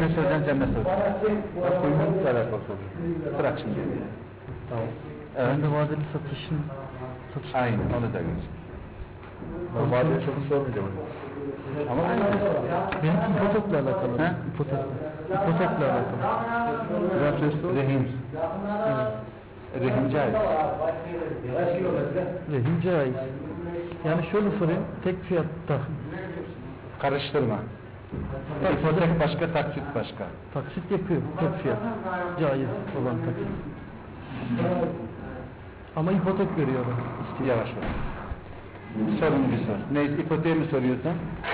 ne soracaksın, sen ne soracaksın? Kuyumculukla alakalı soruyor. Bırak şimdi. Tamam. Evet. Ben de vadeli satışın Aynen, onu da geç. Ben vadeli satış sormayacağım. Ama aynı. benimki ipotekle alakalı. He? İpotekle alakalı. Biraz söz sor. Rehin. Rehin caiz. Rehin caiz. Yani şöyle sorayım, tek fiyatta Karıştırma. İpotek başka, taksit başka. taksit yapıyor, tek fiyat. Caiz olan taksit. Ama ipotek veriyor adam. İstiyor. Yavaş ol. Sorunu bir sor. Neyse, ipoteği mi soruyorsun?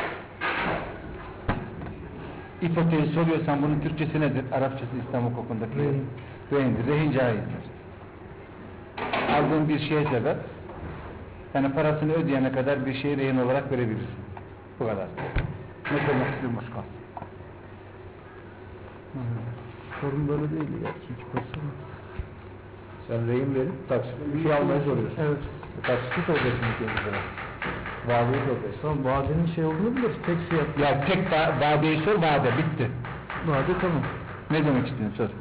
İpoteği soruyorsan bunun Türkçesi nedir? Arapçası İslam hukukundaki. Rehin. Rehindir. Rehin caizdir. Aldığın bir şeye sebep, yani parasını ödeyene kadar bir şeyi rehin olarak verebilirsin. Bu kadar. Ne söylemek istiyorum başka? Sorun böyle değil gerçi hiç baksana. Sen rehin verip taksit bir şey almayı soruyorsun. Evet. Taksiti soracaksın ilk önce sana. Vadeyi soracaksın. Tamam, vadenin şey olduğunu biliriz, tek fiyat. Ya tek vadeyi sor, vade bitti. Vade tamam. Ne demek istiyorsun? Sor.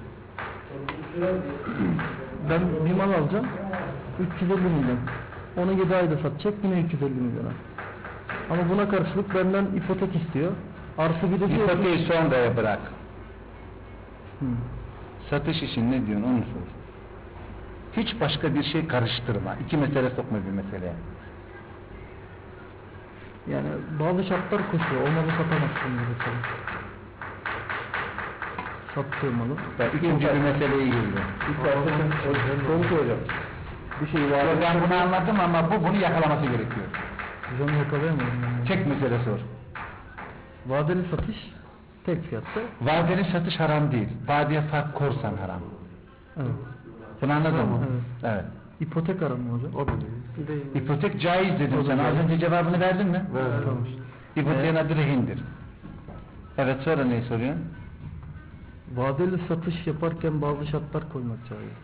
Ben bir mal alacağım, 350 milyon. Onu 7 ayda satacak, yine 350 milyona. Ama buna karşılık benden ipotek istiyor. Artı bir de diyor ki... İpoteği sonraya bırak. Satış için ne diyorsun onu sor. Hiç başka bir şey karıştırma. İki mesele sokma bir meseleye. Yani bazı şartlar koşuyor, olmadı satamazsın gibi sana. Sattığı malı. Bak, üçüncü bir meseleye girdi. İlk başta sen soru soracağım. Bir şey var. Ben bunu anladım ama bunu yakalaması gerekiyor. Biz onu yakalayamadım. Yani. Tek mesele sor. Vadeli satış tek fiyatta. Vadeli satış haram değil. Vadeye fark korsan haram. Evet. Bunu anladın mı? Evet. Evet. İpotek aramıyor hocam. O da değil. İpotek caiz dedim sana. Az önce cevabını verdin mi? Evet. Tamam. İpoteğin adı rehindir. Evet, sonra neyi soruyorsun? Vadeli satış yaparken bazı şartlar koymak caiz.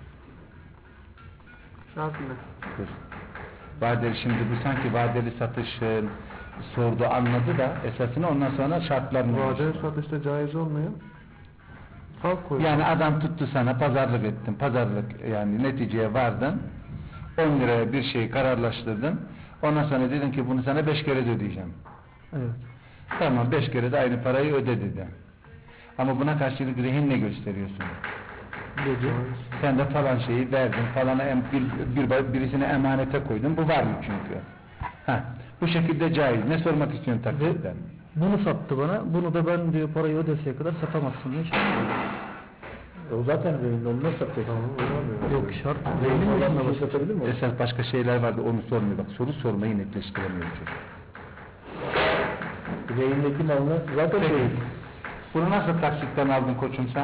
Şart ne? Dur. Vadeli, şimdi bu sanki vadeli satışın sordu, anladı da esasını, ondan sonra şartlarını Vadeli satışta caiz olmayan fark koyuyor. yani adam tuttu sana, pazarlık ettin, pazarlık yani neticeye vardın, 10 liraya bir şeyi kararlaştırdın, ondan sonra dedin ki bunu sana 5 kere de ödeyeceğim. Evet. Tamam, 5 kere de aynı parayı öde dedi. Ama buna karşılık rehin ne gösteriyorsun? Dedi. Sen de falan şeyi verdin, falana birisine emanete koydun, bu var mı çünkü? Heh, bu şekilde caiz. Ne sormak istiyorsun taksitten? Bunu sattı bana. Bunu da ben diyor parayı ödeseye kadar satamazsın diye şart. O zaten rehin, onu nasıl satacak? Yok şart. Rehin Reynin olan dışında bir şey başka. satabilir mi? Esas başka şeyler vardı, onu sormuyor. Bak, soru sormayı netleştiremiyor çocuk. Rehindeki malını zaten Peki. rehin. Bunu nasıl taksitten aldın koçum sen?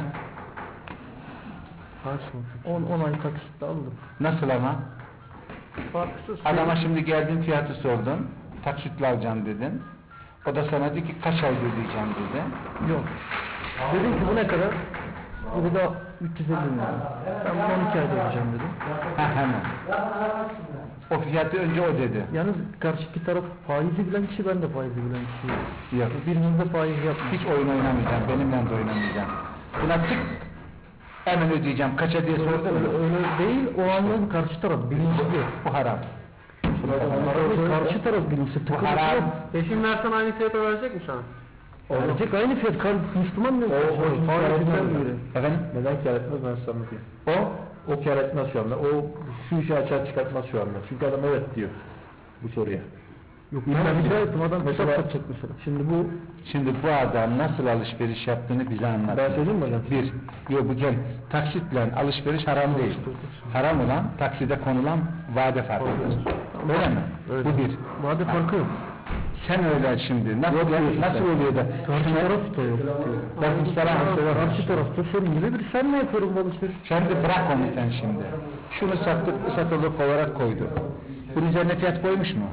10 ay taksitle aldım. Nasıl ama? Farksız. Adama şimdi geldin, fiyatı sordun, taksitle alacağım dedin. O da sana dedi ki kaç ayda ödeyeceğim dedi. Yok. Dedim ki bu ne kadar? Bu da 350 milyon. Ben bunu 12 ayda ödeyeceğim dedim. Ha, hemen. O fiyatı önce o dedi. Yalnız karşıki taraf faizi bilen kişi, ben de faizi bilen kişiyim. Yok. Birimiz de faiz yapmıyor. Hiç oyun oynamayacaksın, benimle de oynamayacaksın. Buna tık, hemen ödeyeceğim, kaça diye sordun mu? Öyle değil, o anlamda karşı taraf bilinçli. Bu haram. Karşı taraf bilinçli. Bu Tıkır haram. Peşin versen aynı fiyata verecek mi sana? Verecek aynı fiyat. Müslüman mı? O Faiz kar bilen etmez. biri. Efendim? Neden kar etmez ben sana anlatayım. O kar etmez şu anda. O şu işi açığa çıkartmaz şu anda. Çünkü adam evet diyor bu soruya. Yok ben rica ettim, adam kitap Mesela- satacak mesela. Şimdi bu adam nasıl alışveriş yaptığını bize anlat. Ben söyleyeyim mi hocam? Bir, yok bu gel, taksitle alışveriş haram değil. Haram olan takside konulan vade farkıdır. Öyle mi? Öyle. Bu bir. Vade farkı yok. Sen öyle şimdi nasıl Yok diyorsun nasıl sen. oluyor da Karşı şuna taraf da yok diyor. bakın Karşı tarafta sorun gibi bir, sen ne yapıyorum bu alışveriş? Şimdi bırak onu sen şimdi. Şunu satılık olarak koydu. Bunun üzerine fiyat koymuş mu?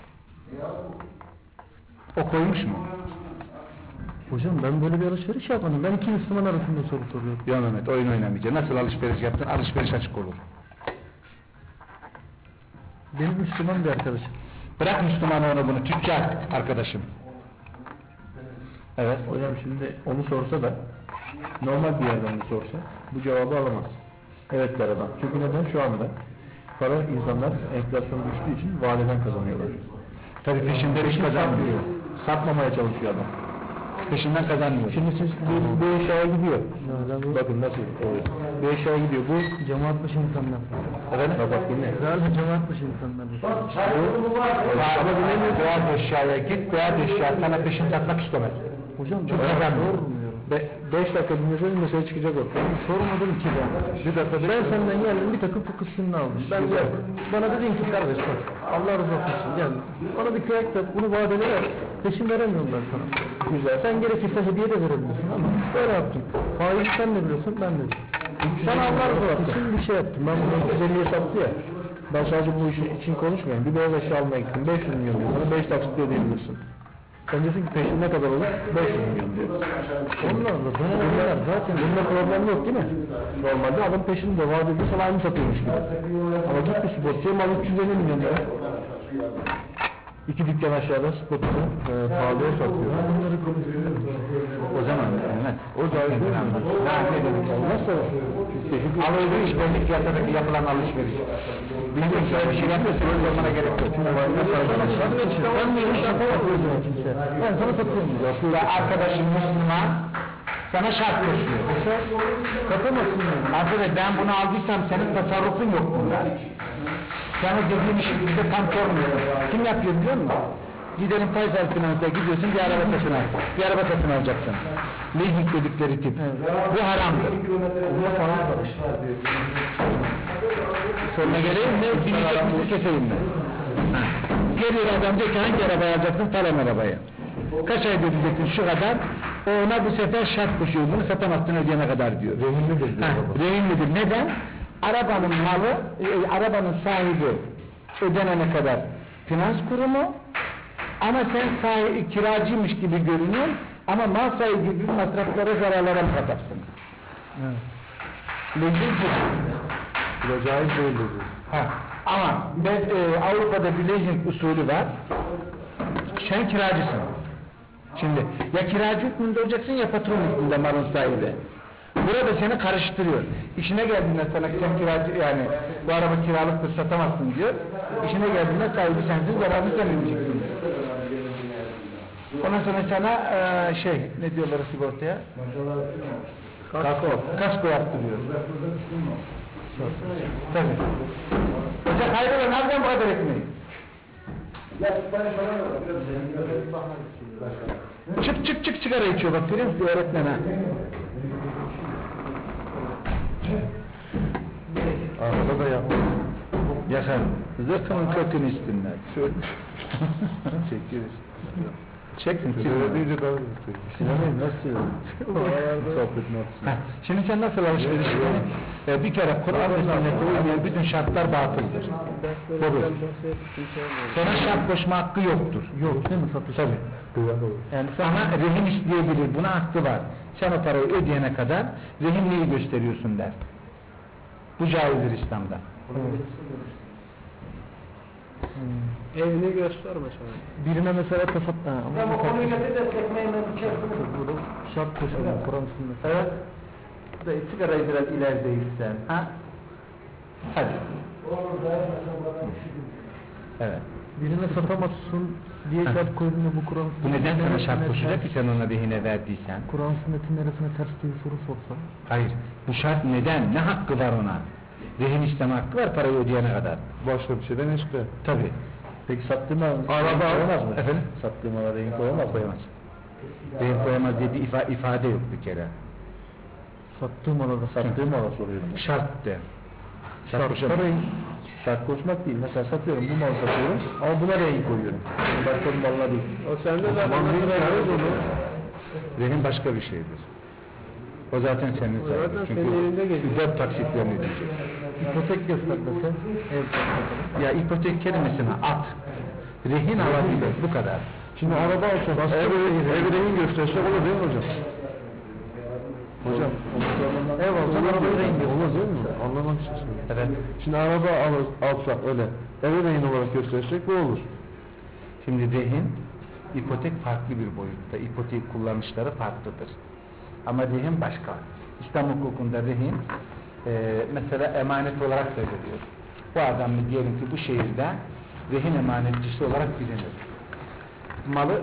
O koymuş mu? Hocam ben böyle bir alışveriş yapmadım. Ben iki Müslüman arasında soru soruyorum. Ya Mehmet, oyun oynamayacaksın. Nasıl alışveriş yaptın? Alışveriş açık olur. Benim Müslüman bir arkadaşım. Bırak Müslüman onu bunu. Tüccar arkadaşım. Evet. Hocam şimdi onu sorsa da Normal bir yerden de sorsa bu cevabı alamaz. Evet der adam. Çünkü neden? Şu anda para insanlar enflasyon düştüğü için vadeden kazanıyorlar. Tabii peşinde risk kazanmıyor. Satmamaya çalışıyor adam. Peşinden kazanmıyor. Şimdi siz bir eşyaya gidiyor. Nerede bu? Bakın nasıl oluyor. Bir eşyaya gidiyor. Bu Cemaatmiş insanlar. efendim bak dinle. Herhalde cemaatmiş insanlar. Ama bilemiyor. Beyaz eşyaya git, beyaz eşya sana peşin satmak istemez. Hocam Çok ben kazanmıyor. sormuyorum. 5 dakika dinleseniz mesele çıkacak ortaya. Sormadım ki ben. Bir dakika Ben senden geldim bir takım fıkıh sünni aldım. Ben Güzel. bana dedin ki kardeş bak Allah rızası için gel. Bana bir kıyak yap bunu vadeli ver. Peşin veremiyorum ben sana. Güzel. Sen gerekirse hediye de verebilirsin ama böyle yaptım. Faizi sen de biliyorsun ben de biliyorum. Sen Allah rızası için bir şey yaptım. Ben bunu 350'ye sattı ya. Ben sadece bu işin için konuşmuyorum. Bir beyaz eşya almaya gittim. 500 milyon diyor. Sana 5 taksitle ödeyebilirsin. Sen diyorsun ki peşin ne kadar olur? 500 milyon diyor. Allah Allah dönemler zaten Bunda problem yok değil mi? Normalde adam peşinde vadeli sana aynı satıyormuş gibi. Ama gitti spotçuya mal 350 milyon lira. 2 dükkan aşağıda spotçu pahalıya satıyor. bunları konuşuyoruz. O zaman evet. O caiz değil mi? Ne demek? Olmaz tabii. Çünkü Alışveriş belli fiyatlardaki yapılan alışveriş. Bildiğin şöyle bir şey yapıyorsa sormana gerek yok. Çünkü var ya Ben niye iş yapamıyorum kimse? Ben sana satıyorum. Ya arkadaşın Müslüman sana şart koşuyor. Satamazsın yani. Arkadaş ben bunu aldıysam senin tasarrufun yok bunda. Sen o dediğin işi bize tam sormuyorsun. Kim yapıyor biliyor musun? Gidelim Faysal Finans'a gidiyorsun bir araba satın al. Bir araba satın alacaksın. Leasing dedikleri tip. Bu haramdır. Buna faiz var. Soruna geleyim mi? Dinleyecek misin keseyim mi? Ha. Geliyor adam diyor ki hangi arabayı alacaksın? Falan arabayı. Kaç ay ödeyeceksin şu kadar? O ona bu sefer şart koşuyor. Bunu satamazsın ödeyene kadar diyor. Rehinlidir diyor baba. Rehinlidir. Neden? Arabanın malı, arabanın sahibi ödenene kadar finans kurumu ama sen sahibi, kiracıymış gibi görünüyor ama mal sahibi gibi masraflara, zararlara muhatapsın. Evet. Leasing bu. Bu da caiz değildir diyor. Ha. Ama Avrupa'da bir leasing usulü var. Sen kiracısın. Şimdi ya kiracı hükmünde olacaksın ya patron hükmünde malın sahibi. Burada seni karıştırıyor. İşine geldiğinde sana sen kiracı yani bu araba kiralıktır satamazsın diyor. İşine geldiğinde sahibi sensin, zararını sen ödeyeceksin. Ondan sonra sana ne diyorlar sigortaya? Kasko yaptırıyor. Tabii. Hoca hayrola ne yapacaksın bu kadar ekmeği? Çık sigara içiyor bak görüyor musun öğretmen ha? Arada da yapma. Yakar. Zıkkımın kökünü üstünden. Çekeriz. Çeksin. Öyle deyince daha hızlı çekiyor. Sinemayı nasıl söylüyorsun? Sohbet muhabbeti. Şimdi sen nasıl alışveriş bir kere Kur'an ve sünnete uymayan bütün şartlar batıldır. Olur. Sana şart koşma hakkı yoktur. Yok değil mi satış? Tabii. Güven olur. Yani sana rehin isteyebilir, buna hakkı var. Sen o parayı ödeyene kadar rehinliği gösteriyorsun der. Bu caizdir İslam'da. Evini göster mesela. Birine mesela tasat... Ama bu konuyu getir de ekmeğime bir kez Burada şart koşuyor Kur'an sünneti. Evet. Dayı sigarayı biraz ileride içsen. Ha? Hadi. Evet. Birine satamazsın diye şart koyduğunda bu Kur'an Bu neden sana sünnetine şart koşacak ki ters- sen ona rehine verdiysen? Kur'an sünnetin neresine ters diye bir soru sorsa. Hayır. Bu şart neden? Ne hakkı var ona? Rehin isteme hakkı var parayı ödeyene kadar. Başka bir şeyden eşkıya. Tabii. Peki sattığım araba koyamaz mı? Efendim? Sattığım araba rehin koyamaz mı? Koyamaz. Rehin koyamaz diye bir ifade yok bir kere. Sattığım arada Sattığım araba soruyorum. Şart de. şart parayı Şart koşmak değil. Mesela satıyorum, bu malı satıyorum ama buna rehin koyuyorum. Başka bir malına değil. O sende zaten nasıl veririz onu? Rehin başka bir şeydir. O zaten senin sayılır. zaten Çünkü senin elinde geliyor. 4 taksitlerini ödeyeceksin. ipotek göster dese ev Ya ipotek kelimesine at. Rehin alabilir. Bu kadar. Şimdi araba alsak, ev rehin göstersek olur değil mi hocam? Hocam, ev alacaksın araba rehin göster. olur değil mi? Anlamak için söylüyorum. Evet. Şimdi araba alsak öyle, eve rehin olarak göstersek bu olur. Şimdi rehin, ipotek farklı bir boyutta. İpotek kullanışları farklıdır. Ama rehin başka. İslam hukukunda rehin mesela emanet olarak da veriliyor. Bu adam diyelim ki bu şehirde rehin emanetçisi olarak bilinir. Malı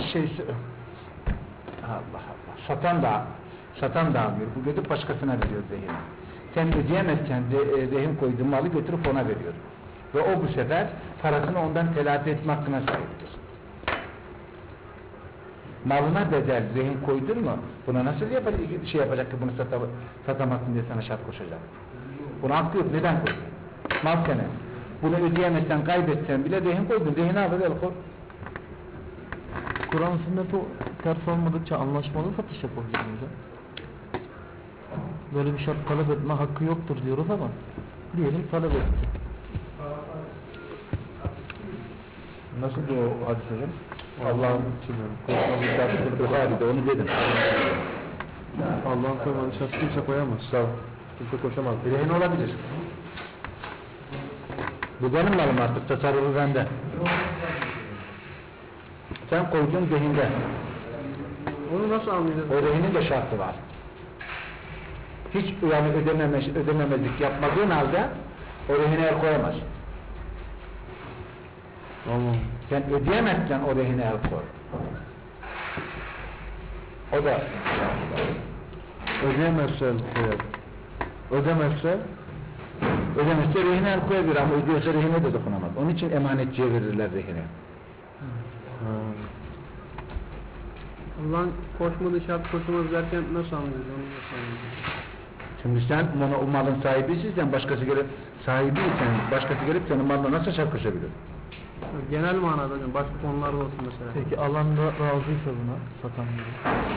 Allah Allah satan da almıyor. Bu götürüp başkasına veriyor rehini. Sen ödeyemezken rehin koyduğun malı götürüp ona veriyor. Ve o bu sefer parasını ondan telafi etme hakkına sahiptir. Malına bedel rehin koydun mu? Buna nasıl şey yapacak ki bunu satamazsın diye sana şart koşacak. Buna hakkı yok. Neden koydun? Mal senin. Bunu ödeyemezsen, kaybetsen bile rehin koydun. Rehini alır el koy. Kur'an sünneti ters olmadıkça anlaşmalı satış yapabilir miyiz hocam? Böyle bir şart talep etme hakkı yoktur diyoruz ama diyelim talep etti. Nasıl o hadis hocam? Allah'ın Bukhari'de onu dedim. Allah'ın koymadığı şart kimse koyamaz. Sağ ol. Kimse koşamaz. Rehin olabilir. Bu benim malım artık, tasarrufu bende. Sen koyduğun rehinde. Onu nasıl anlayacağız? O rehinin de şartı var. Hiç yani ödememezlik yapmadığın halde o rehine el koyamaz. Allah. Sen ödeyemezken o rehine el koy. O da şartı var. Ödeyemezse koyar. Ödemezse Ödemezse rehine el koyabilir ama ödüyorsa rehine de dokunamaz. Onun için emanetçiye verirler rehine. Allah'ın koşmadığı şart koşulmaz derken nasıl anlayacağız? Onu nasıl anlayacağız? Şimdi sen o malın sahibiysen başkası gelip başkası gelip senin malına nasıl şart koşabilir? Genel manada hocam, başka konularda olsun mesela. Peki alanda razıysa buna satan biri.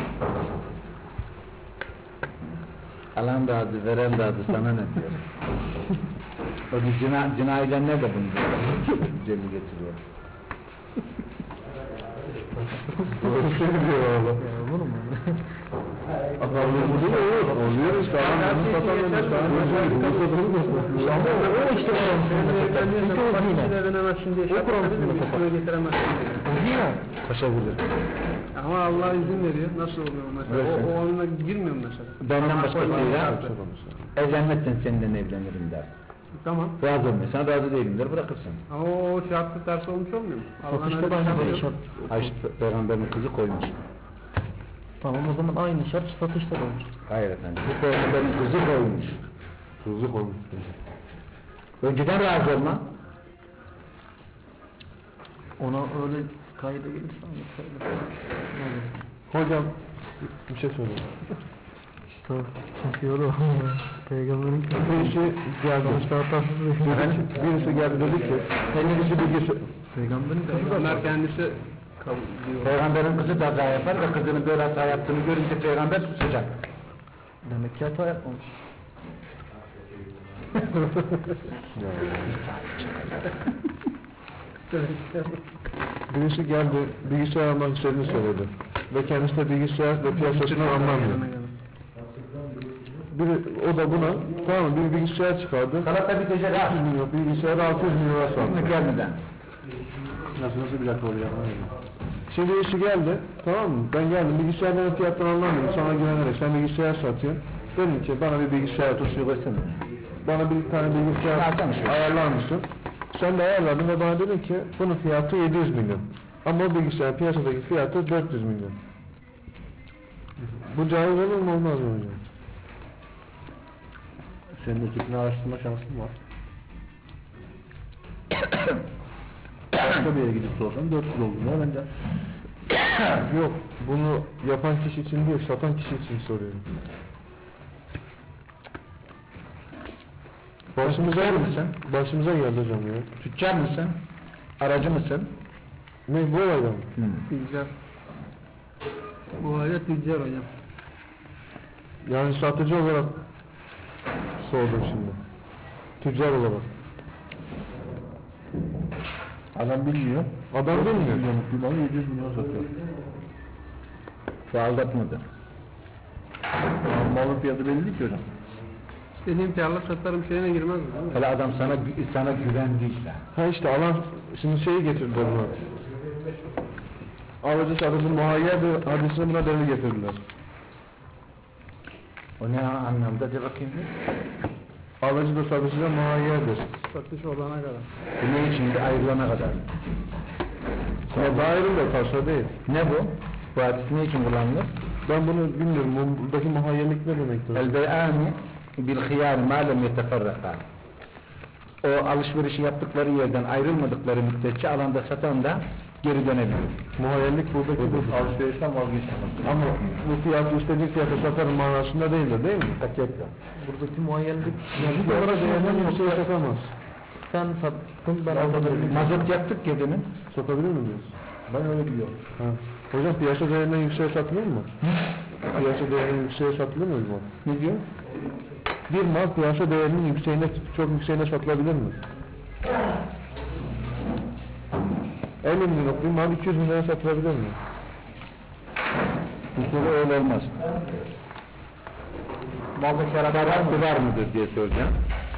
Alan da adı, veren de adı, sana ne diyor? O cinayiler de bunu celli getiriyor. doğru söylüyor oğlum. Olur mu? Oluyor işte. Adamın Ama o işte Kur'an sünneti satar. Çünkü o zina. Ödenemezsin diye O şart Kur'an koşabilir sünneti mi? satar. Üstüne getiremezsin diye. O zina. Koşabilir. Ama Allah izin veriyor. Nasıl oluyor mesela? Evet. O onunla girmiyor mu mesela? Benden Tamam, başkasıyla koymadığı şartı. evlenmezsen seninle evlenirim der. Tamam. Razı olmuyorsan razı değilim der, bırakırsın. Ama o şartı ters olmuş olmuyor mu? Allah'ın Satışta öyle da bir aynı şartı böyle yok. şart. Ayşe peygamberin kızı koymuş. Tamam o zaman aynı şart satışta da olur. Hayır efendim, bu peygamberin kızı koymuş. Tuzu koymuş. Önceden razı olma. Ona öyle kayda gelirse aynı kayda. Hocam bir şey söyleyeyim. Tabii. Çünkü öyle Peygamberin Birisi geldi. sonuçta hatasız bir Birisi geldi dedi ki kendisi bilgisi. Peygamberin kızı da Peygamber kendisi kabul diyor. Peygamberin kızı da hata yapar ve kızının böyle hata yaptığını görünce peygamber susacak. demek ki hata yapmamış. Birisi geldi bilgisayar almak istediğini söyledi. Ve kendisi de bilgisayar ve piyasasını anlamıyor. O da buna tamam bir bilgisayar çıkardı. Salata bitecek ha. 600 milyon bilgisayarı 600 milyona sattı. Şimdi gelmeden. Nasıl bir dakika olacak? Şimdi birisi geldi, tamam mı? Ben geldim, bilgisayarların fiyattan anlamıyorum. Sana güvenerek, sen bilgisayar satıyorsun. Dedim ki bana bir bilgisayar Tuşu koysana. bana bir tane bilgisayar Alsana şöyle. ayarlar mısın? Sen de ayarladın ve bana dedin ki bunun fiyatı 700 milyon. Ama o bilgisayar piyasadaki fiyatı 400 milyon. Bu caiz olur mu olmaz mı hocam? Senin ötekini araştırma şansın var. Başka bir yere gidip sorsan 400 olduğunu bence. Yok, bunu yapan kişi için değil, satan kişi için soruyorum. Başımıza Tüccar geldi mısın? Başımıza geldi hocam ya. Tüccar mısın? Aracı mısın? Ne bu olayda mı? Tüccar. Bu olayda tüccar hocam. Yani satıcı olarak sordum şimdi. Tüccar olarak. Adam bilmiyor. Adam bilmiyor. Bir malı 700 milyon satıyor. Bu aldatmadı. Malın fiyatı belli değil ki hocam. İstediğim fiyatla satarım şeyine girmez mi? Değil mi? Hele adam sana güvendiyse. Ha işte alan şimdi şeyi getirdiler buna. Alıcı satıcı muhayyer bir hadisini buna delil getirdiler. O ne anlamda de bakayım. Alıcı da satıcı da muhayyerdir. Satış olana kadar. Bu ne için ayrılana kadar? Ama dairim de taşla değil. Ne bu? Bu hadis ne için kullanılır? Ben bunu bilmiyorum. Buradaki muhayyerlik ne demektir? El bey'ani bil hiyar ma lem yeteferraka. O alışverişi yaptıkları yerden ayrılmadıkları müddetçe alanda satan da geri dönebilir. Muhayyerlik buradaki alışverişten vazgeçmemez. Ama bu fiyatı istediği fiyata satarım manasında değildir değil mi? Hakikaten. Buradaki muayyenlik Bu olarak değerden yükseğe satamaz. sen sattın ben alabilirim. Mazot yaktık ya demin. Satabilir miyiz? Ben öyle biliyorum. Ha. Hocam piyasa değerinden yükseğe satılır mı? Piyasa değerinden yükseğe satılır mı mal? Ne diyor? Bir mal piyasa değerinin yükseğine, çok yükseğine satılabilir mi? 50 milyonluk bir mal 200 milyona satılabilir mi? Bu soru öyle olmaz. Malda şarapı var mıdır diye soracağım.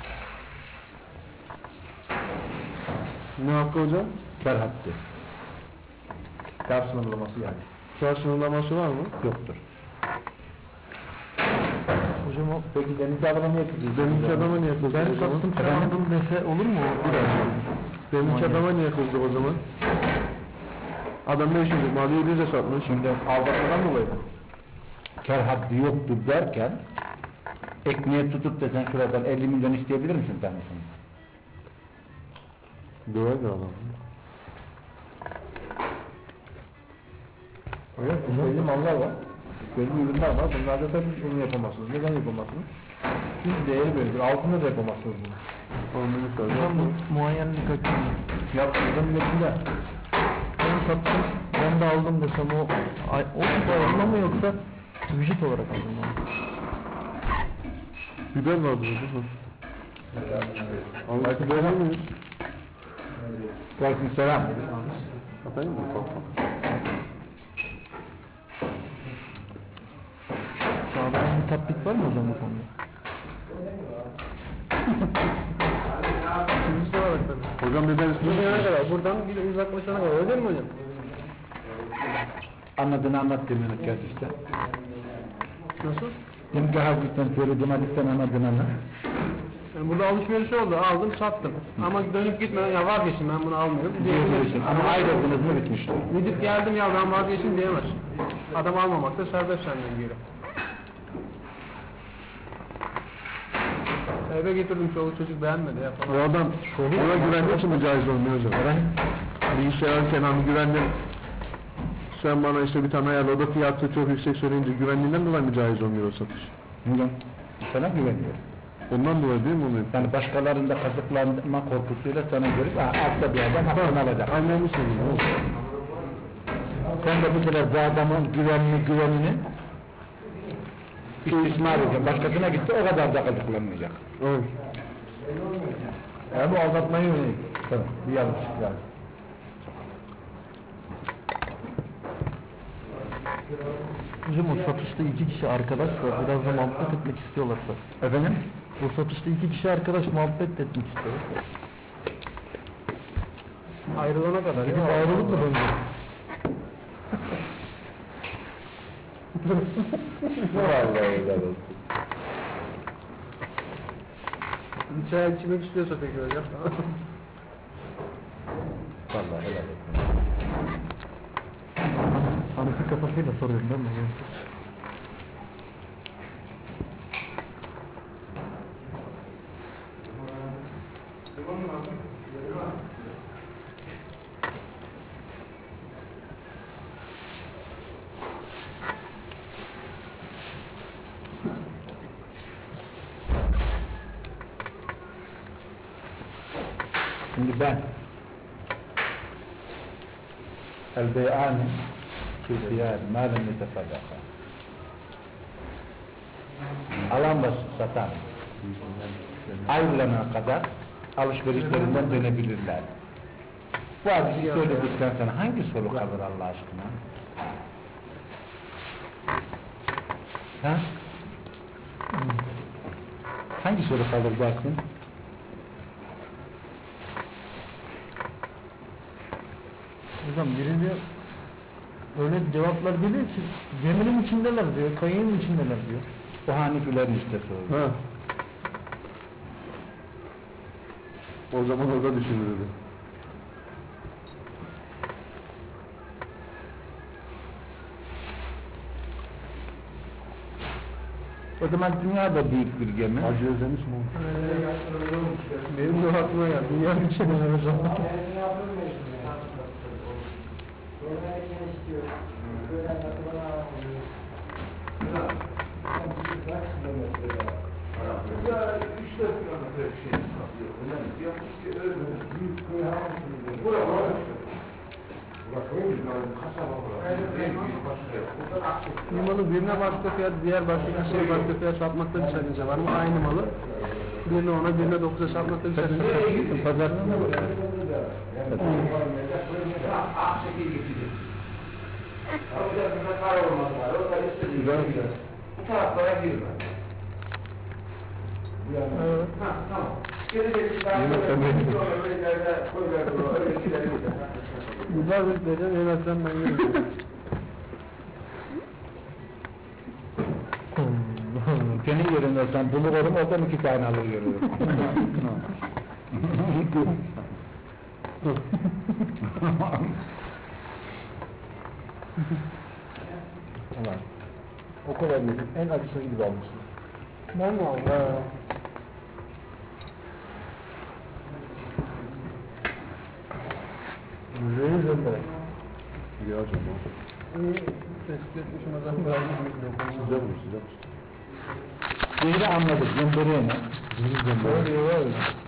Ne hakkı hocam? Kar hakkı. Kar sınırlaması yani. Kar sınırlaması var mı? Yoktur. Hocam o Peki deminki adama niye kızıyorsun? Deminki adama niye kızdık ben o zaman? sattım sen aldın dese olur mu? Deminki adama niye kızdık o zaman? Adam ne işin malı 700'e satmış. Şimdi aldatmadan dolayı mı? Kar hakkı yoktur derken ekmeğe tutup da sen şuradan 50 milyon isteyebilir misin tanesini? Döver de adam. Evet, belli mallar var. Belli ürünler var. Bunlarda tabii bunu yapamazsınız. Neden yapamazsınız? Çünkü değeri bellidir. Altında da yapamazsınız bunu. Onu söyle. Hocam bu muayyenlik hakkında. Yaptığınızda milletinde. Ben sattım ben de aldım desem o tip ayrılma mı yoksa vücut olarak ayrılma mı? Biber vardı orada. Belki böyle miyiz? Aleyküm selam. Atayım mı? Sağdan bir tatbik var mı hocam bu konuda? İkincisi olarak tabii. Hocam neden Buraya istiyorsun? kadar, buradan bir uzaklaşana kadar, öyle değil mi hocam? Anladığını anlat demin işte. Nasıl? Deminki hadisten söylediğim hadisten anladığını anlat. Yani burada alışveriş oldu, aldım, sattım. Ama dönüp gitmeden, ya vazgeçtim ben bunu almıyorum Diyebilirsin ama ayrıldınız mı bitmiştir. Gidip geldim ya ben vazgeçtim diyemez. Adam almamakta serbest senden geri. Eve getirdim çoluk çocuk beğenmedi ya Bu falan. adam ona güvendiği için mi caiz olmuyor hocam? Bilgisayar alırken abi güvendim. Sen bana işte bir tane ayarla, o da fiyatı çok yüksek söyleyince güvendiğinden dolayı mı caiz olmuyor o satış? Bilmiyorum. Sana güveniyor. Ondan dolayı değil mi onu? Yani başkalarında kazıklanma korkusuyla sana görüp altta bir adam hakkını alacak. Anlamış mıyım? Sen de bu sefer bu adamın güvenini istismar edeceksin. Başkasına gitti o kadar da kazıklanmayacak. Evet. Yani bu aldatmayı yönelik. Tamam. Bir yanlışlık yani. Hocam o satışta iki kişi arkadaşsa biraz da muhabbet etmek istiyorlarsa. Efendim? Bu satışta iki kişi arkadaş muhabbet etmek istiyor. Ayrılana kadar Gidip ya. ayrılıp mı dönüyor? Vallahi helal olsun. Bir çay içmek istiyorsa peki hocam. Vallahi helal olsun. Hanefi kafasıyla soruyorum değil mi? Şimdi ben el-bey'ani fil-hiyar mâlem yeteferraka alan ve satan ayrılana kadar alışverişlerinden dönebilirler. Bu hadisi söyledikten sonra hangi soru kalır Allah aşkına? Ha? Hangi soru kalır bu aklın? Hocam biri diyor öyle cevaplar geliyor ki geminin içindeler diyor, kayığın içindeler diyor. Bu Hanifilerin sitesi oldu. Ha. O zaman orada düşünürdü. O zaman dünya da büyük bir gemi. Hacı özlemiş mi? Benim de aklıma geldi. Dünyanın içinde o zaman. Bir malı birine başka fiyat, diğer başka kişiye başka fiyat satmakta bir sakınca var mı? Aynı malı birine 10'a, birine 9'a satmakta bir sakınca var mı? Pazartesi mi? Bu taraflara girme. Evet. Tamam. Geleceksin. Güzel bekleyeceğim, yemezsem ben yerim. Senin yerinde olsam bulurum, oradan 2 tane alır görürüm. Ulan. O kadar yedim. En acısını gibi almışsın. Ben mi aldım? Yüreği zembere. Ya canım. İyi, tespit etmişim o zaman. Sıcak mı sıcak? Zehri anladık, zemberiye ne? Zembere. Öyle öyle.